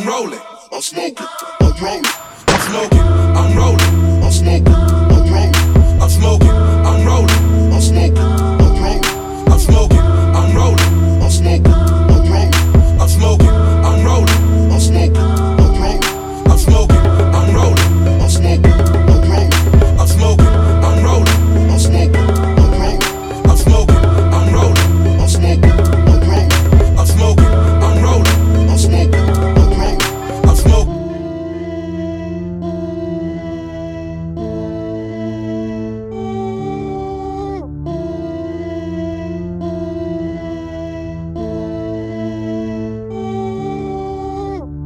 I'm rolling. I'm smoking, I'm rolling. I'm smoking, I'm rolling. I'm smoking, I'm rolling. I'm smoking, I'm rolling. I'm smoking.